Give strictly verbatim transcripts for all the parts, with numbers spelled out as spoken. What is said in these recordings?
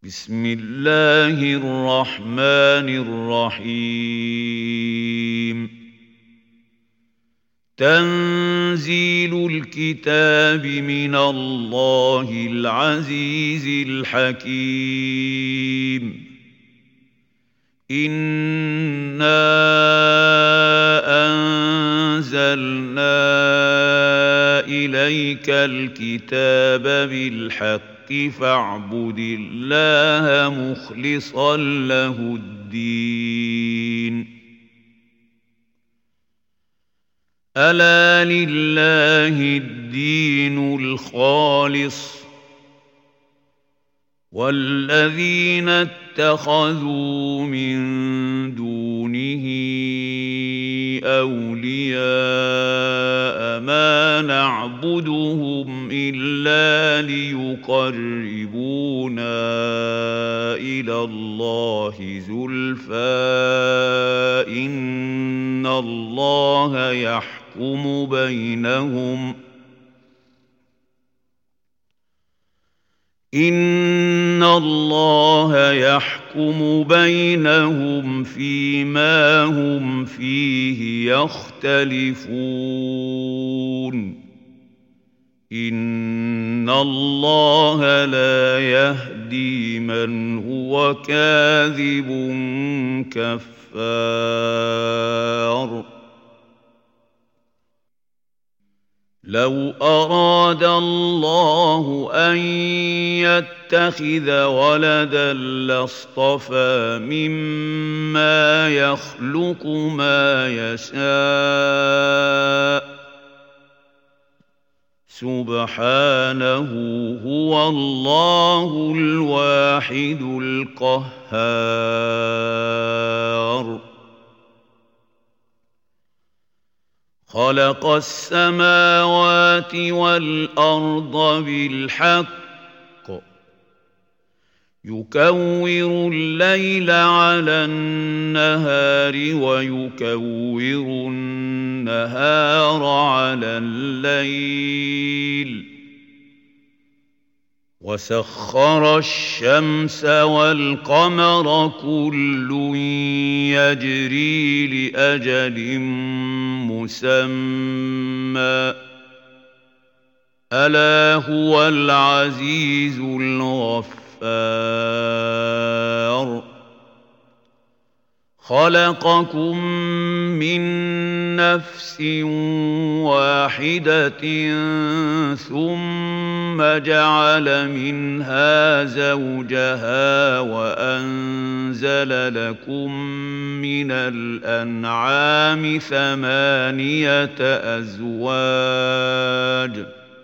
بسم الله الرحمن الرحيم تنزيل الكتاب من الله العزيز الحكيم إنا أنزلنا إليك الكتاب بالحق فاعبد الله مخلصا له الدين ألا لله الدين الخالص والذين اتخذوا من دونه أولياء ما نعبدهم إلا ليقربونا إلى الله زلفى إن الله يحكم بينهم إن الله يحكم بينهم فيما هم فيه يختلفون إن الله لا يهدي من هو كاذب كفار لو أراد الله أن يتخذ ولدا لاصطفى مما يخلق ما يشاء سبحانه هو الله الواحد القهار خلق السماوات والأرض بالحق يكور الليل على النهار ويكور النهار على الليل وسخر الشمس والقمر كل يجري لأجل مسمى ألا هو العزيز الغفار خلقكم من نفس واحدة ثم جعل منها زوجها وأنزل لكم من الأنعام ثمانية أزواج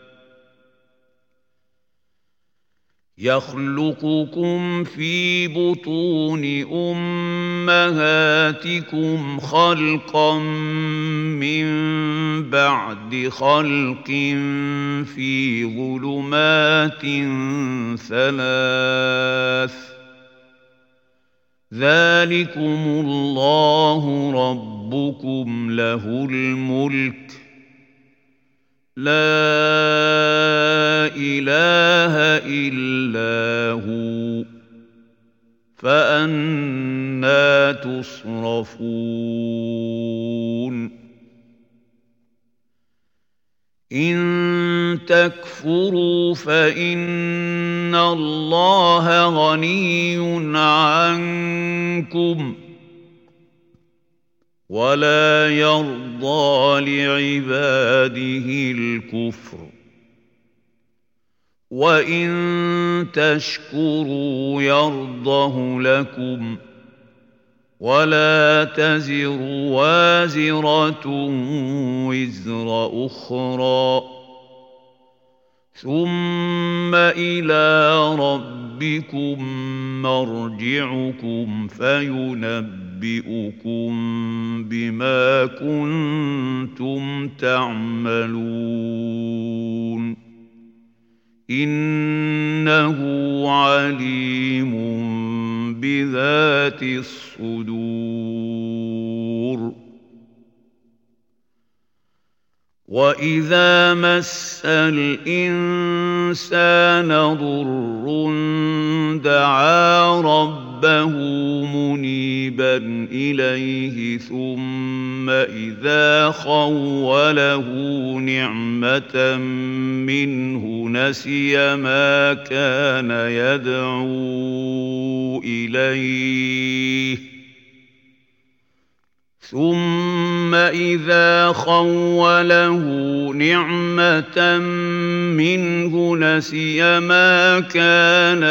يخلقكم في بطون أمهاتكم خلقا من بعد خلق في ظلمات ثلاث ذلكم الله ربكم له الملك لا إله إلا هو فأنى تصرفون إن تكفروا فإن الله غني عنكم ولا يرضى لعباده الكفر وإن تشكروا يرضه لكم ولا تزر وازرة وزر أخرى ثم إلى ربكم مرجعكم فينبئكم بما كنتم تعملون إنه عليم بذات الصدور وَإِذَا مَسَّ الْإِنسَانَ ضُرٌّ دَعَا رَبَّهُ مُنِيبًا إِلَيْهِ ثُمَّ إِذَا خَوَّلَهُ نِعْمَةً مِّنْهُ نَسِيَ مَا كَانَ يَدْعُو إِلَيْهِ ثُمَّ إِذَا خَوَّلَهُ نِعْمَةً مِّنْهُ نَسِيَ مَا كَانَ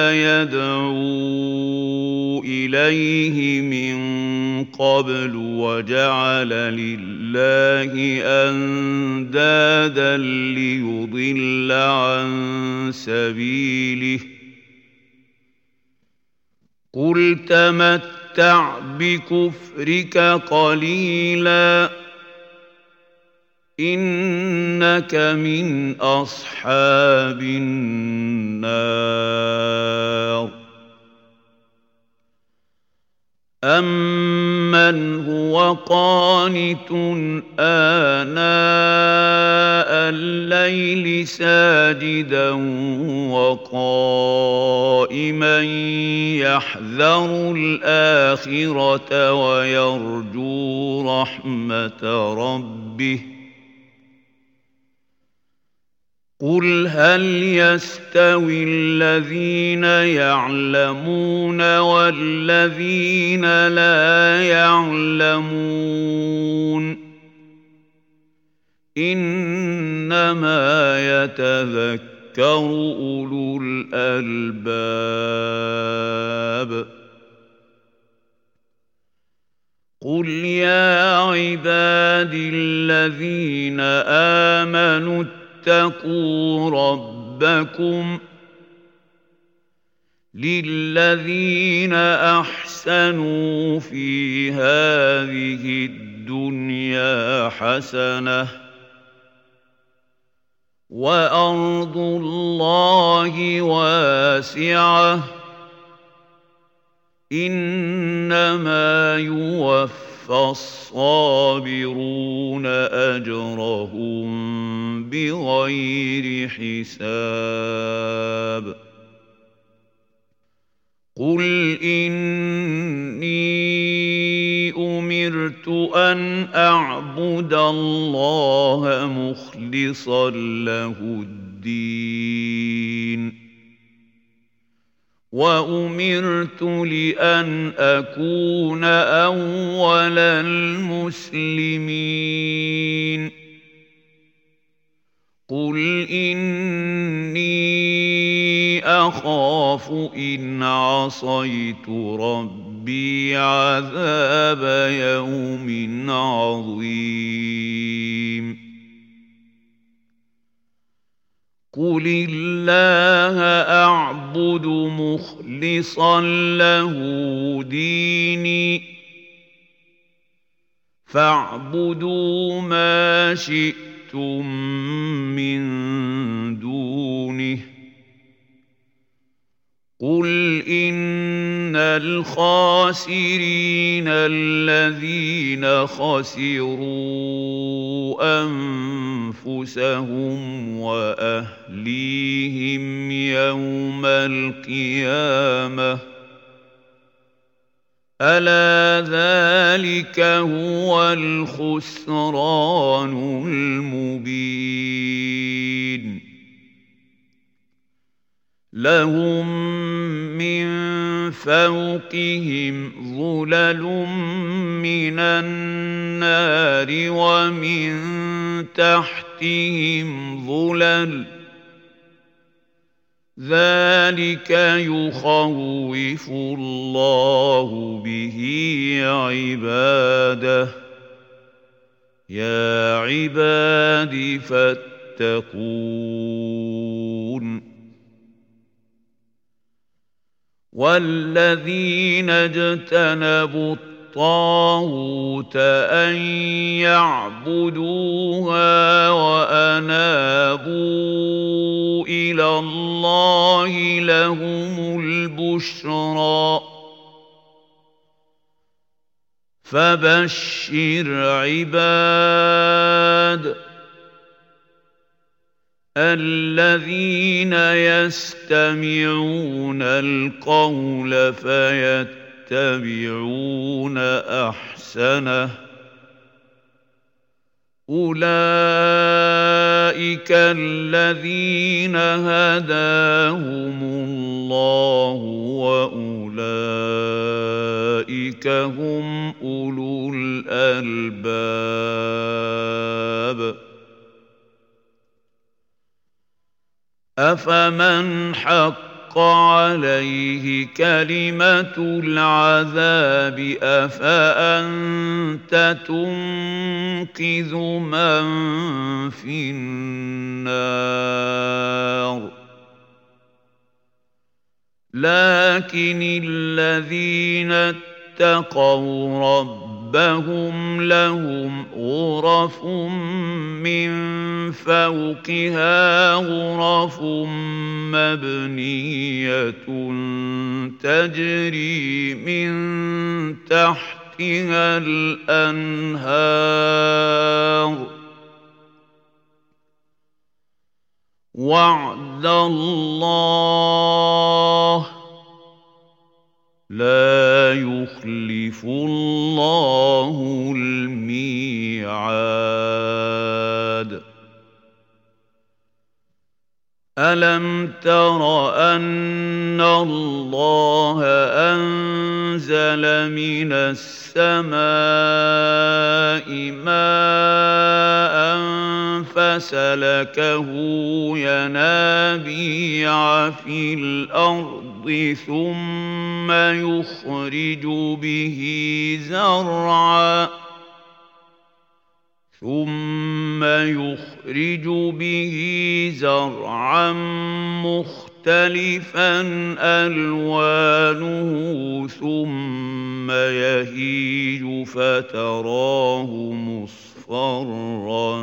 يَدْعُو إِلَيْهِ مِن قَبْلُ وَجَعَلَ لِلَّهِ أَندَادًا لِّيُضِلَّ عَن سَبِيلِهِ ۗ قُلْ تَمَتَّعْ بِكُفْرِكَ قَلِيلًا إِنَّكَ مِنْ أَصْحَابِ النَّارِ أَمَّنْ هُوَ قَانِتٌ آنَاءَ اللَّيْلِ سَاجِدًا وَقَائِمًا يَحْذَرُ الْآخِرَةَ وَيَرْجُو رَحْمَةَ رَبِّهِ قُلْ هَلْ يَسْتَوِي الَّذِينَ يَعْلَمُونَ وَالَّذِينَ لَا يَعْلَمُونَ إِنَّمَا يَتَذَكَّرُ أُولُو الْأَلْبَابِ قُلْ يَا عِبَادِي الَّذِينَ آمَنُوا اتَّقُوا رَبَّكُمْ لِلَّذِينَ أَحْسَنُوا فِي هَٰذِهِ الدُّنْيَا حَسَنَةٌ ۗ وَأَرْضُ اللَّهِ وَاسِعَةٌ ۗ إِنَّمَا يُوَفَّى الصَّابِرُونَ أَجْرَهُم بِغَيْرِ حِسَابٍ قُلْ إِنِّي أُمِرْتُ أَنْ أَعْبُدَ اللَّهَ مُخْلِصًا لَّهُ الدِّينَ وَأُمِرْتُ لِأَنْ أَكُونَ أَوَّلَ الْمُسْلِمِينَ قُلْ إِنِّي أَخَافُ إِنْ عَصَيْتُ رَبِّي عَذَابَ يَوْمٍ عَظِيمٍ قُلِ اللَّهَ أَعْبُدُ مُخْلِصًا لَّهُ دِينِي فَاعْبُدُوا مَا شِئْتُم مِّن دُونِهِ قُلْ إِنَّ الْخَاسِرِينَ الَّذِينَ خَسِرُوا أَنفُسَهُمْ وَأَهْلِيهِمْ يَوْمَ الْقِيَامَةِ أَلَا ذَلِكَ هُوَ الْخُسْرَانُ الْمُبِينُ لَهُم مِّن فَوْقِهِمْ ظُلَلٌ مِّنَ النَّارِ وَمِن تَحْتِهِمْ ظُلَلٌ ۚ ذَلِكَ يُخَوِّفُ اللَّهُ بِهِ عِبَادَهُ ۚ يَا عِبَادِ فَاتَّقُونِ وَالَّذِينَ اجْتَنَبُوا الطَّاغُوتَ أَن يَعْبُدُوهَا وَأَنَابُوا إِلَى اللَّهِ لَهُمُ الْبُشْرَىٰ فَبَشِّرْ عِبَادِ الذين يستمعون القول فيتبعون أحسنه أولئك الذين هداهم الله وأولئك هم أولو الألباب أفمن حق عليه كلمة العذاب أفأنت تنقذ من في النار لكن الذين اتقوا ربهم لهم غرف من فوقها غرف مبنية تجري من تحتها الأنهار وعد الله لا يخلف الله الميعاد ألم تر أن الله أنزل من السماء ماء فسلكه ينابيع في الأرض ثم يخرج به زرعا ثم يخرج به زرعا مختلفا ألوانه ثم يهيج فتراه مصفرا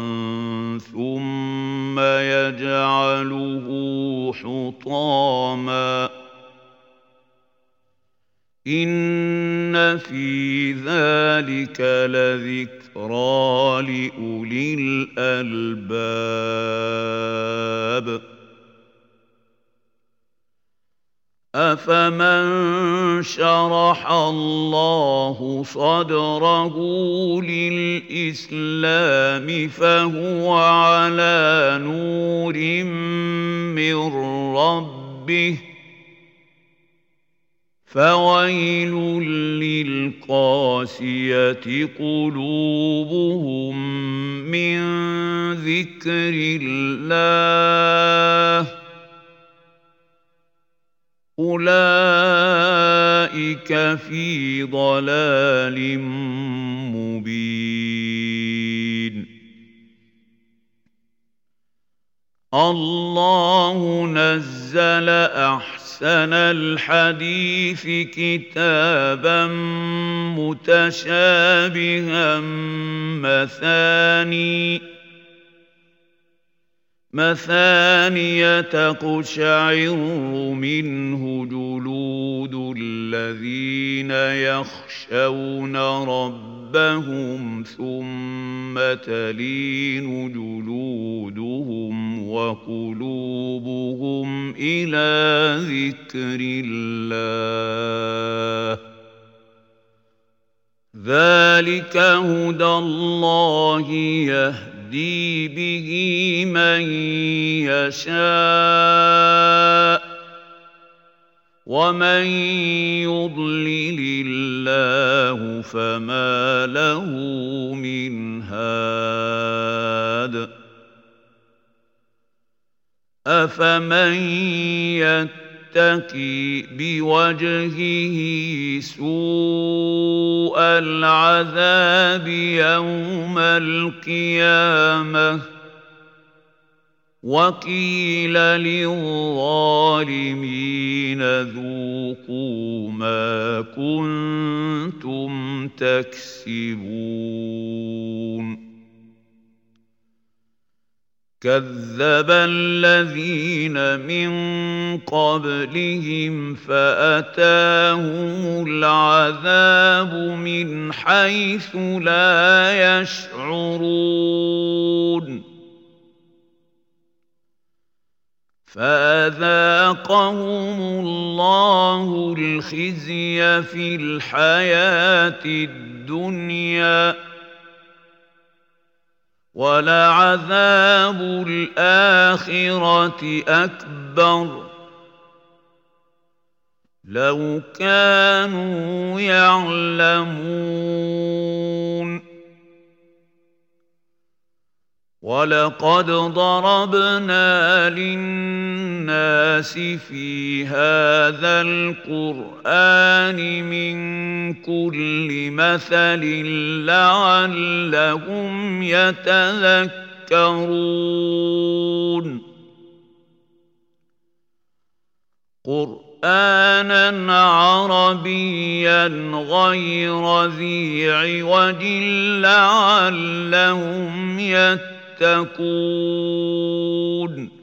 ثم يجعله حطاما إن في ذلك لذكرى لأولي الألباب أفمن شرح الله صدره للإسلام فهو على نور من ربه فويل للقاسية قلوبهم من ذكر الله أولئك في ضلال مبين الله نزل أحسن أحسن الحديث كتابا متشابها مثاني مثانية تقشعر منه جلود الذين يخشون ربهم ثم تلين جلودهم وقلوبهم إلى ذكر الله ذلك هدى الله يهدي به من يشاء ومن يضلل الله فما له من هاد أفمن يتقي بوجهه سوء العذاب يوم القيامة وقيل للظالمين ذوقوا ما كنتم تكسبون كذب الذين من قبلهم فأتاهم العذاب من حيث لا يشعرون فأذاقهم الله الخزي في الحياة الدنيا ولعذاب الآخرة أكبر لو كانوا يعلمون ولقد ضربنا للناس في هذا القرآن من كل مثل لعلهم يتذكرون قرآنا عربيا غير ذي عوج لعلهم يتقون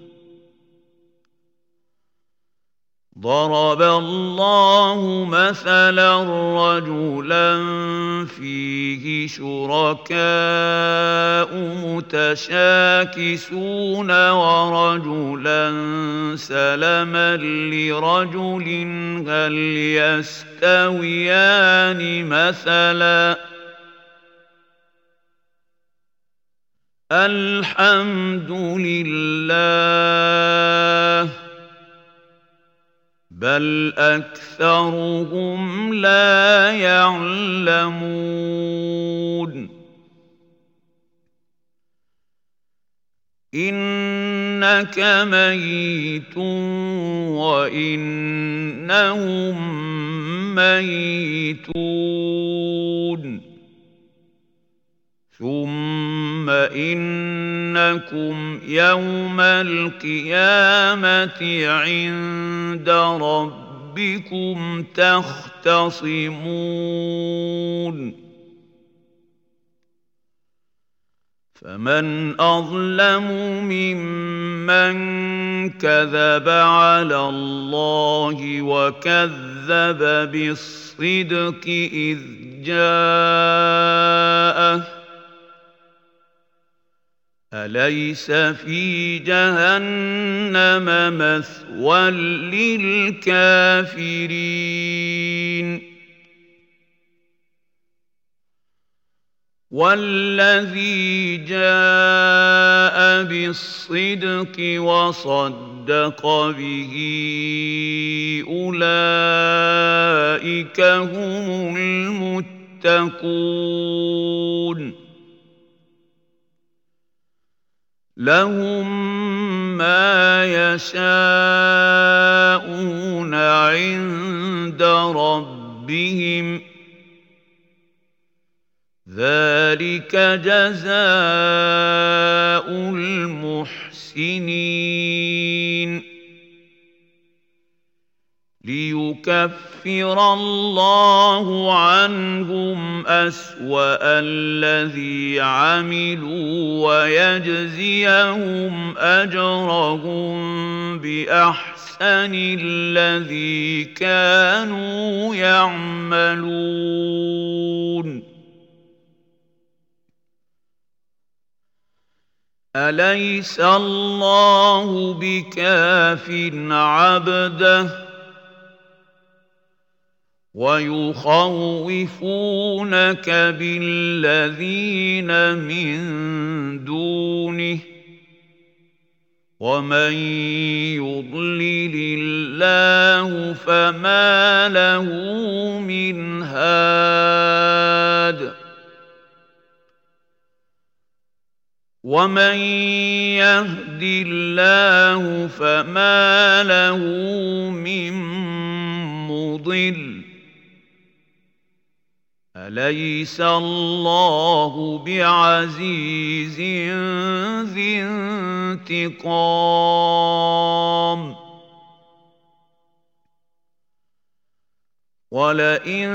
ضرب الله مثلا رجلا فيه شركاء متشاكسون ورجلا سلما لرجل هل يستويان مثلا الحمد لله بل أكثرهم لا يعلمون إنك ميت وإنهم ميتون ثم إنكم يوم القيامة عند ربكم تختصمون فمن أظلم ممن كذب على الله وكذب بالصدق إذ جاءه أليس في جهنم مثوى للكافرين والذي جاء بالصدق وصدق به أولئك هم المتقون لهم ما يشاءون عند ربهم ذلك جزاء المحسنين ليكفر الله عنهم أسوأ الذي عملوا ويجزيهم أجرهم بأحسن الذي كانوا يعملون أليس الله بكاف عبده ويخوفونك بالذين من دونه ومن يضلل الله فما له من هاد ومن يهد الله فما له من مضل أليس الله بعزيز ذي انتقام ولئن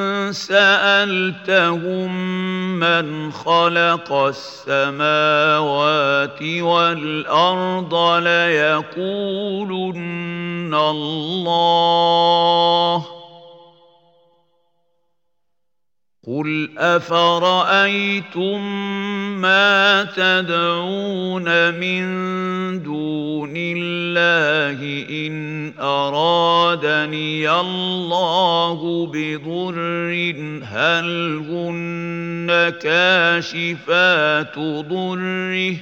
سألتهم من خلق السماوات والأرض ليقولن الله قل قل أفرأيتم ما تدعون من دون الله إن أرادني الله بضر هل هن كاشفات ضره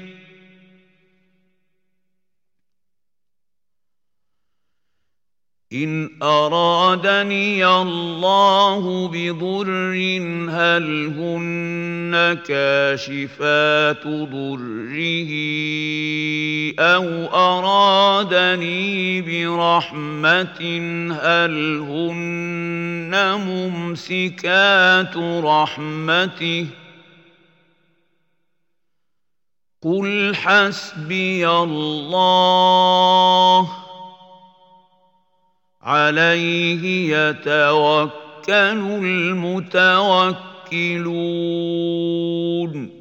إن أرادني الله بضر هل هن كاشفات ضره أو أرادني برحمة هل هن ممسكات رحمته قل حسبي الله عليه يتوكل المتوكلون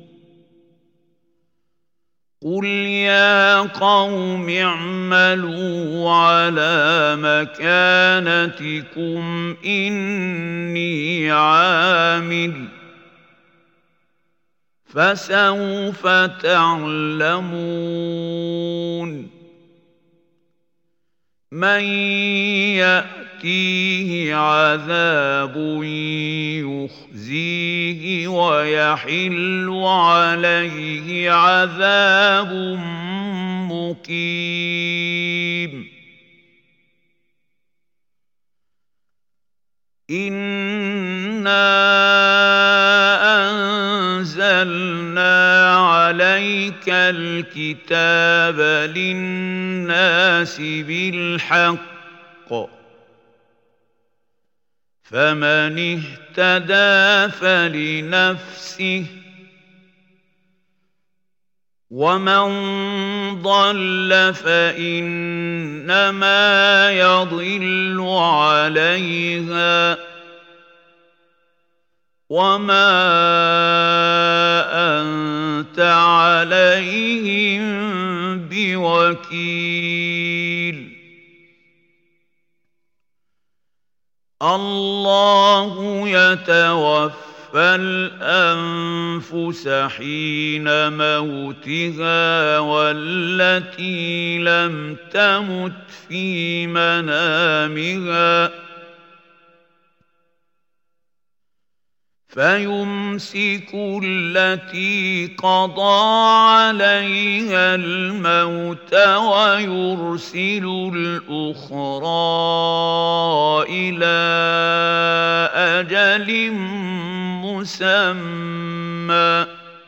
قل يا قوم اعملوا على مكانتكم إني عامل فسوف تعلمون من يأتيه عذاب يخزيه ويحل عليه عذاب مقيم إنا أنزلنا عليك الكتاب للناس بالحق فمن اهتدى فلنفسه ومن ضل فإنما يضل عليها وما أنت عليهم بوكيل الله يتوفى الأنفس حين موتها والتي لم تمت في منامها فيمسك التي قضى عليها الموت ويرسل الأخرى إلى أجل مسمى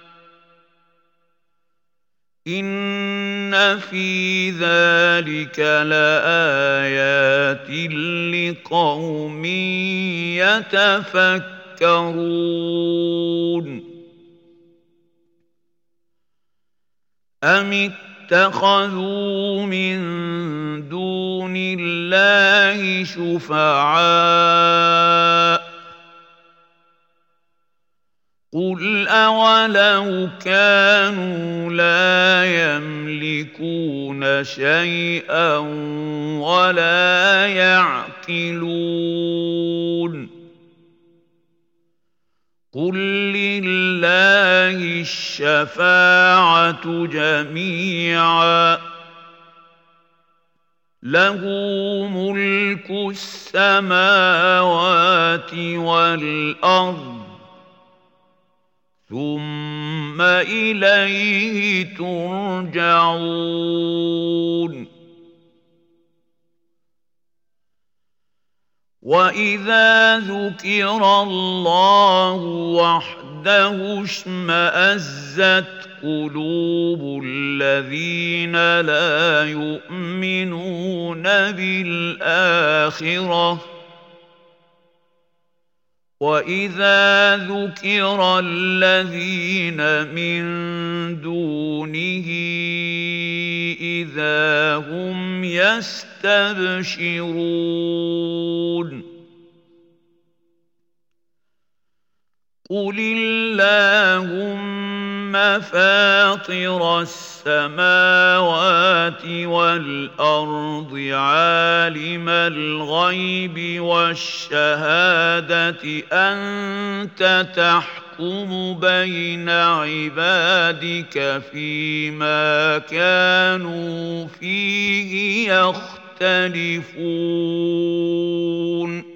إن في ذلك لآيات لقوم يتفكرون يتفكرون أم اتخذوا من دون الله شفعاء قل أولو كانوا لا يملكون شيئا ولا يعقلون قل لله الشفاعة جميعا له ملك السماوات والأرض ثم إليه ترجعون وإذا ذكر الله وحده اشمأزت قلوب الذين لا يؤمنون بالآخرة وإذا ذكر الذين من دونه إذا هم يستبشرون قل اللهم فاطر السماوات والأرض عالم الغيب والشهادة أنت تحكم بين عبادك فيما كانوا فيه يختلفون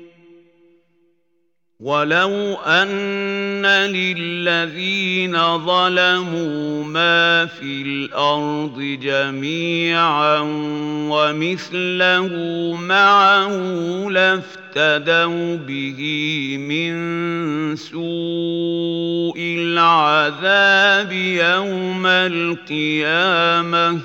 ولو أن للذين ظلموا ما في الأرض جميعا ومثله معه لافتدوا به من سوء العذاب يوم القيامة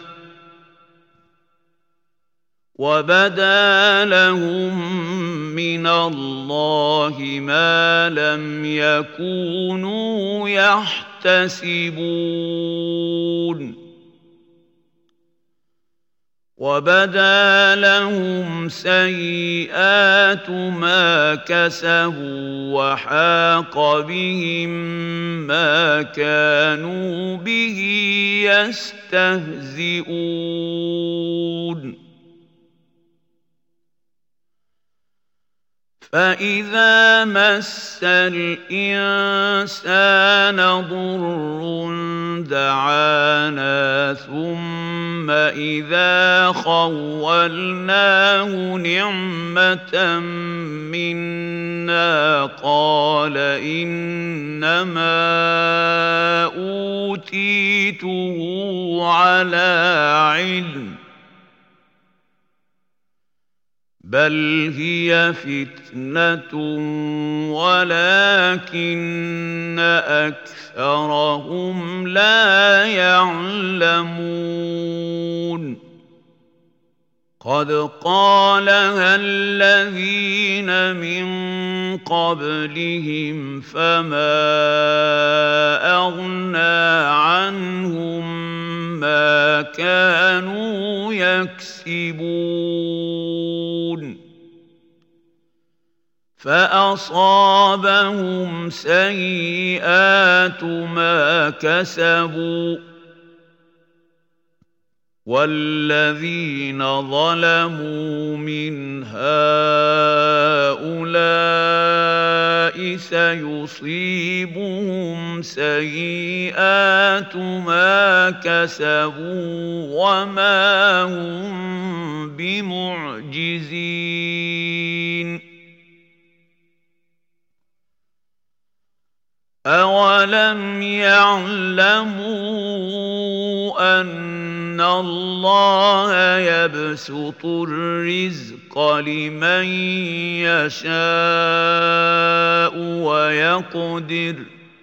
وبدا لهم من الله ما لم يكونوا يحتسبون وبدا لهم سيئات ما كسبوا وحاق بهم ما كانوا به يستهزئون فإذا مس الإنسان ضر دعانا ثم إذا خولناه نعمة منا قال إنما أوتيته على علم بل هي فتنة ولكن أكثرهم لا يعلمون قد قالها الذين من قبلهم فما أغنى عنهم ما كانوا يكسبون فأصابهم سيئات ما كسبوا والذين ظلموا من هؤلاء سيصيبهم سيئات ما كسبوا وما هم بمعجزين أولم يعلموا أن الله يبسط الرزق لمن يشاء ويقدر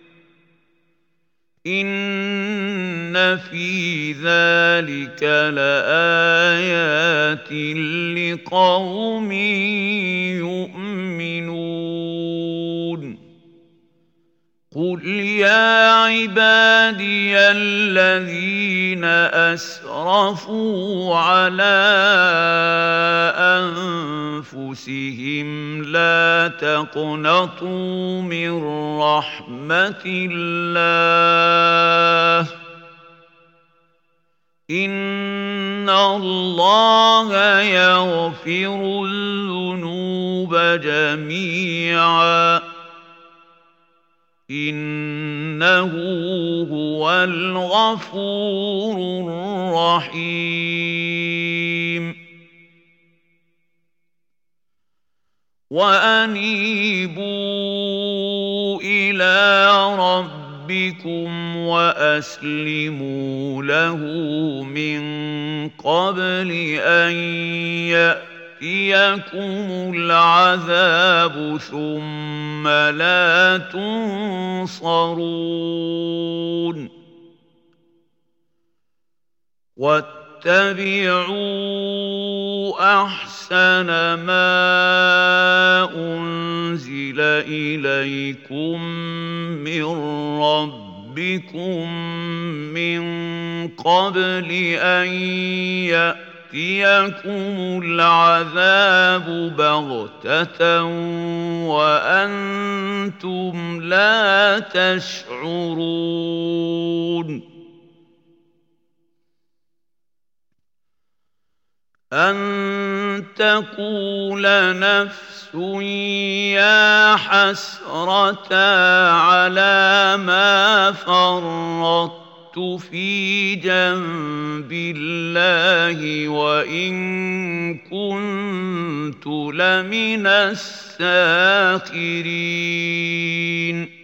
إن في ذلك لآيات لقوم يؤمنون قل يا عبادي الذين أسرفوا على أنفسهم لا تقنطوا من رحمة الله إن الله يغفر الذنوب جميعا إنه هو الغفور الرحيم وأنيبوا إلى ربكم وأسلموا له من قبل أن يأتي يأتيكم العذاب ثم لا تنصرون واتبعوا أحسن ما أنزل إليكم من ربكم من قبل أن يأتي يأتيكم العذاب بغتة وأنتم لا تشعرون أن تقول نفس يا حسرة على ما فرطت في جنب الله وإن كنت لمن الساخرين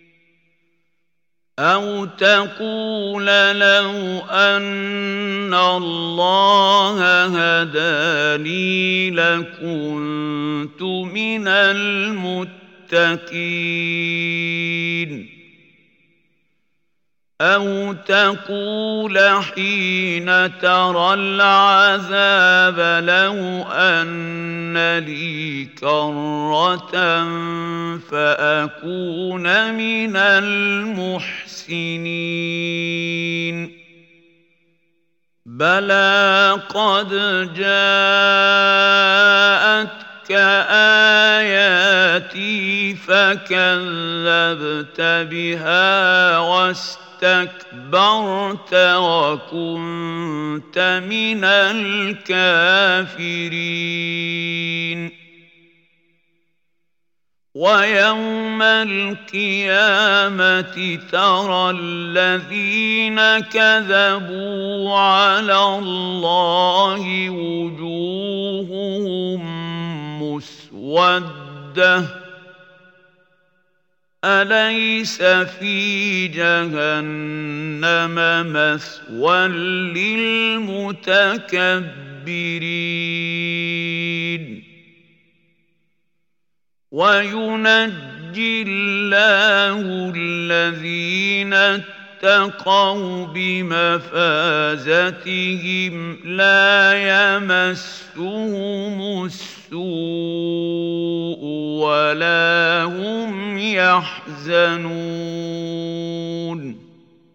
أو تقول لو أن الله هداني لكنت من المتقين أو تقول حين ترى العذاب لو أن لي كرة فأكون من المحسنين بلى قد جاءتك آياتي فكذبت بها واستكبرت استكبرت وكنت من الكافرين ويوم القيامة ترى الذين كذبوا على الله وجوههم مسودة أليس في جهنم مثوى للمتكبرين وينجي الله الذين اتقوا بمفازتهم لا يمسهم السوء ولا هم يحزنون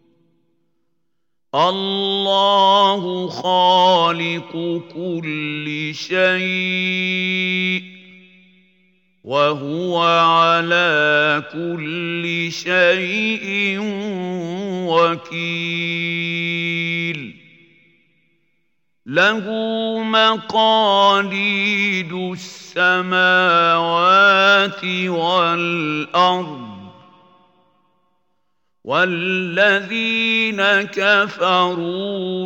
الله خالق كل شيء وهو على كل شيء وكيل له مقاليد السماوات والأرض والذين كفروا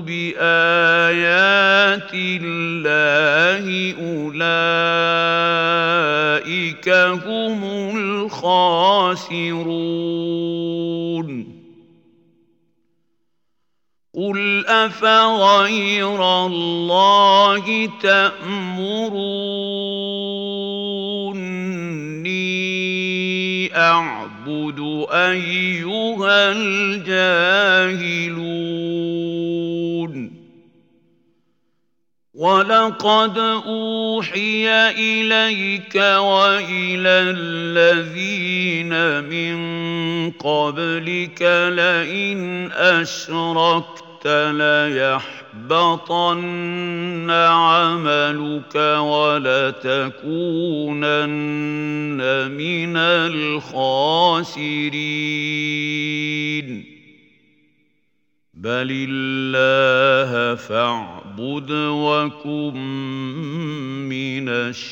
بآيات الله أولئك هم الخاسرون قل أفغير الله تأمروني أعبد أيها الجاهلون ولقد أوحي إليك وإلى الذين من قبلك لئن أشركت ليحبطن عملك ولتكونن من الخاسرين بل الله فاعبد وكن من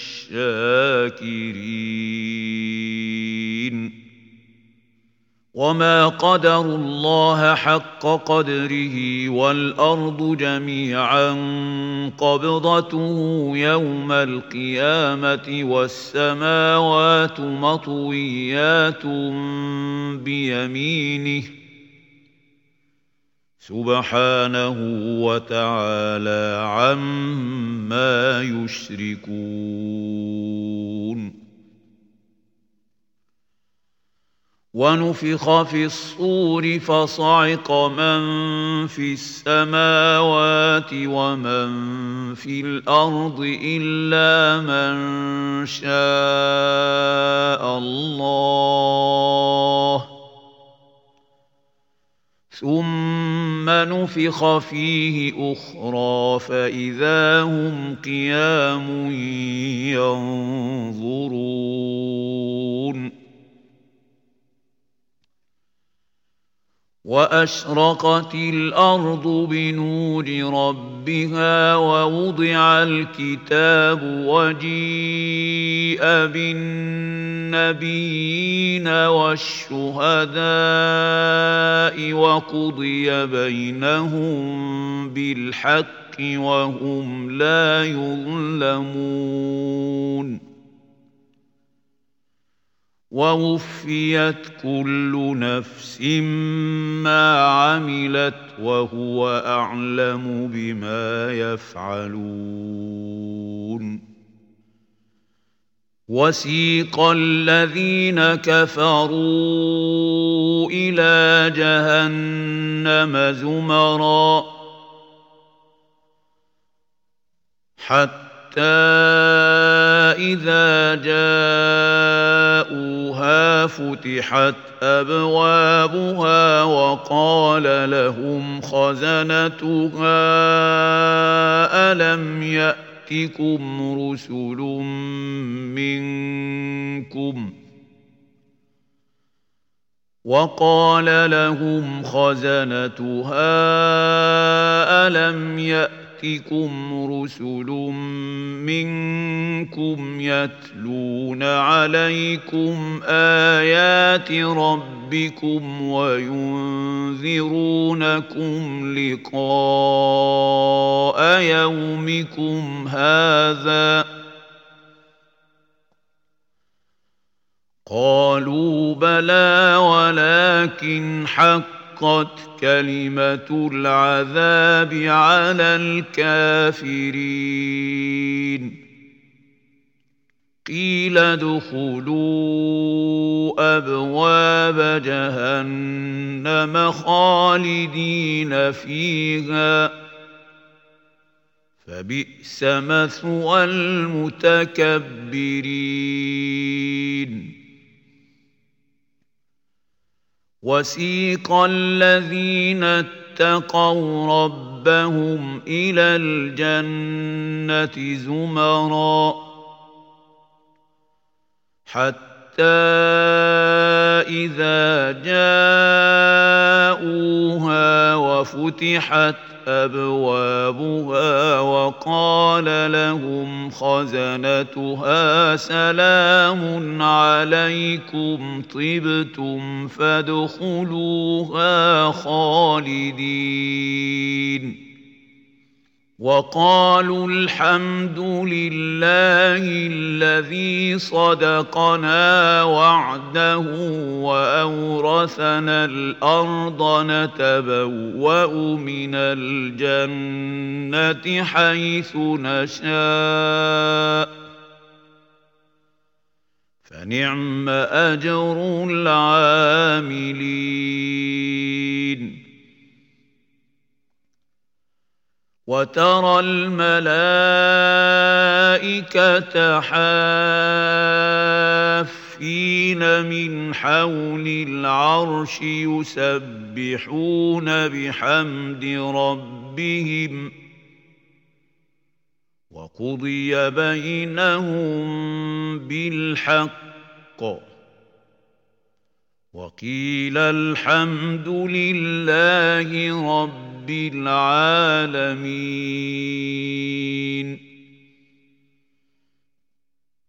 الشاكرين وما قدروا الله حق قدره والأرض جميعا قبضته يوم القيامة والسماوات مطويات بيمينه سبحانه وتعالى عما يشركون ونفخ في الصور فصعق من في السماوات ومن في الأرض إلا من شاء الله ثم نفخ فيه أخرى فإذا هم قيام ينظرون وأشرقت الأرض بنور ربها ووضع الكتاب وجيء بالنبيين والشهداء وقضي بينهم بالحق وهم لا يظلمون ووفيت كل نفس ما عملت وهو أعلم بما يفعلون وسيق الذين كفروا إلى جهنم زمرا حتى حتى إذا جاءوها فتحت أبوابها وقال لهم خزنتها ألم يأتكم رسل منكم وقال لهم خزنتها ألم يأتكم رسل منكم يتلون عليكم آيات ربكم وينذرونكم لقاء يومكم هذا قالوا بلى ولكن حقت كلمة العذاب على الكافرين قيل ادخلوا أبواب جهنم خالدين فيها فبئس مثوى المتكبرين وسيق الذين اتقوا ربهم إلى الجنة زمرا حتى إذا جاءوها وفتحت أبوابها وقال لهم خزنتها سلام عليكم طبتم فادخلوها خالدين وقالوا الحمد لله الذي صدقنا وعده وأورثنا الأرض نتبوأ من الجنة حيث نشاء فنعم أجر العاملين وترى الملائكة حافين من حول العرش يسبحون بحمد ربهم وقضي بينهم بالحق وقيل الحمد لله رب العالمين